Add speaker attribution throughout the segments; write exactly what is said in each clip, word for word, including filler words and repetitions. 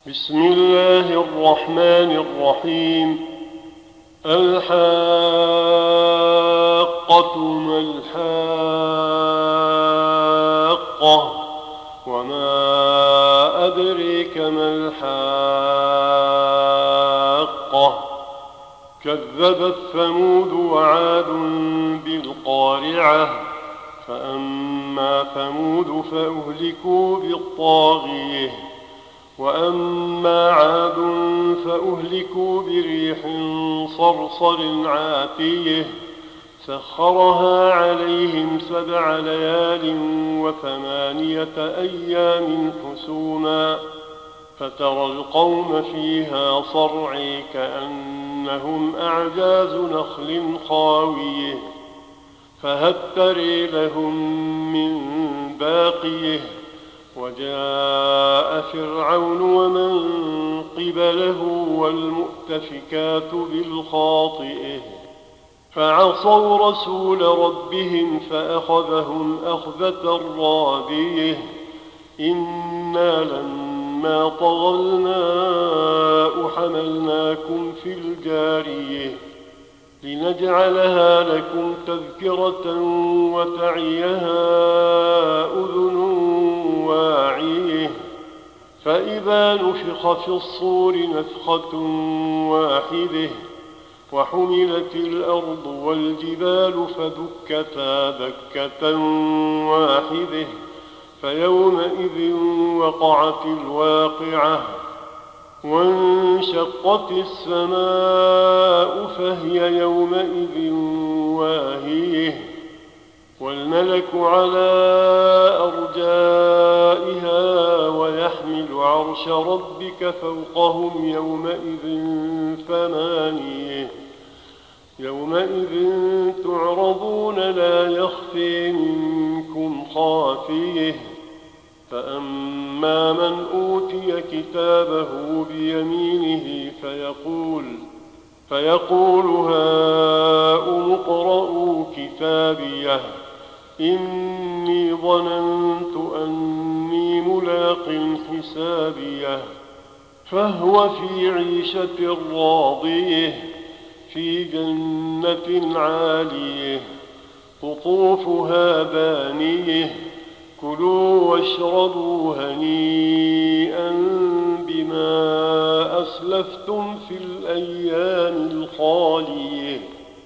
Speaker 1: بسم الله الرحمن الرحيم. الحاقة ما الحاقة وما أدريك ما الحاقة. كذبت ثمود وعاد بالقارعة. فأما ثمود فأهلكوا بالطاغية، وأما عاد فأهلكوا بريح صرصر عاتية سخرها عليهم سبع ليال وثمانية أيام حسوما، فترى القوم فيها صرعي كأنهم أعجاز نخل خاوية، فهل تري لهم من باقية. وجاء فرعون ومن قبله والمؤتفكات بالخاطئة، فعصوا رسول ربهم فأخذهم أخذة رابية. إنا لما طغى الماء حملناكم في الجارية لنجعلها لكم تذكرة وتعيها أذن واعية. فإذا نفخ في الصور نفخة واحدة وحملت الأرض والجبال فدكتا دكة واحدة فيومئذ وقعت الواقعة، وانشقت السماء فهي يومئذ واهية، والملك على أرجائها ويحمل عرش ربك فوقهم يومئذ ثمانية. يومئذ تعرضون لا يخفي منكم خافية. فأما من أوتي كتابه بيمينه فيقول, فيقول هاؤم اقرءوا كتابيه إني ظننت أني ملاق حسابيه. فهو في عيشة راضية في جنة عالية قطوفها دانية. كلوا واشربوا هنيئا بما أسلفتم في الأيام الخالية.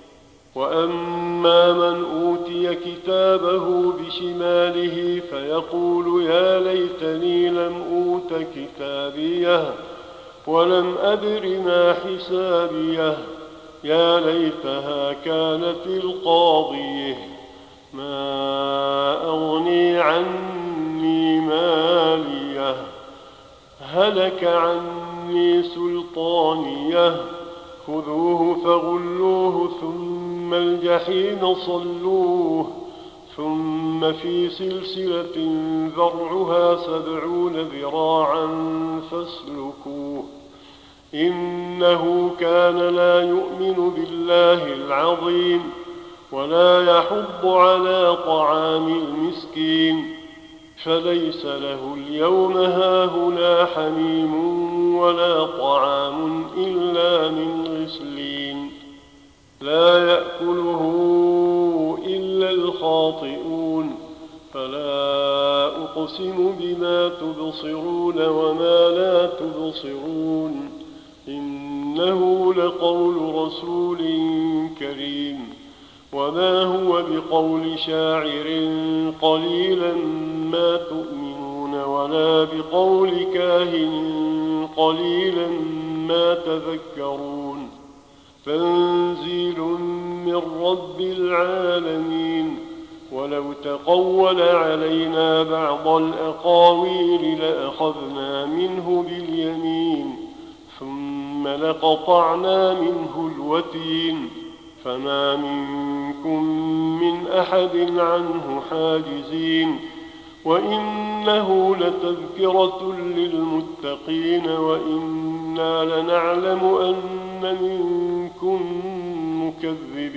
Speaker 1: وأما من أوتي كتابه بشماله فيقول يا ليتني لم أوت كتابيه ولم أدر ما حسابيه. يا ليتها كانت القاضية ما أغني عني ماليه هلك عني سلطانيه. خذوه فغلوه ثم الجحيم صلوه ثم في سلسلة ذرعها سبعون ذراعا فاسلكوه إنه كان لا يؤمن بالله العظيم ولا يحض على طعام المسكين. فليس له اليوم هاهنا حميم ولا طعام إلا من غسلين لا يأكله إلا الخاطئون. فلا أقسم بما تبصرون وما لا تبصرون إنه لقول رسول كريم وما هو بقول شاعر قليلا ما تؤمنون ولا بقول كاهن قليلا ما تذكرون. تنزيل من رب العالمين. ولو تقول علينا بعض الأقاويل لأخذنا منه باليمين ثم لقطعنا منه الوتين فما منكم من أحد عنه حاجزين. وإنه لتذكرة للمتقين وإنا لنعلم أن منكم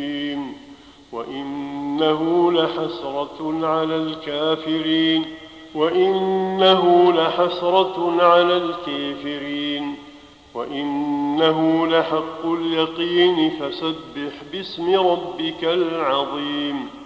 Speaker 1: مكذبين وإنه لحسرة على الكافرين وإنه لحسرة على الكافرين وإنه لحق اليقين فسبح باسم ربك العظيم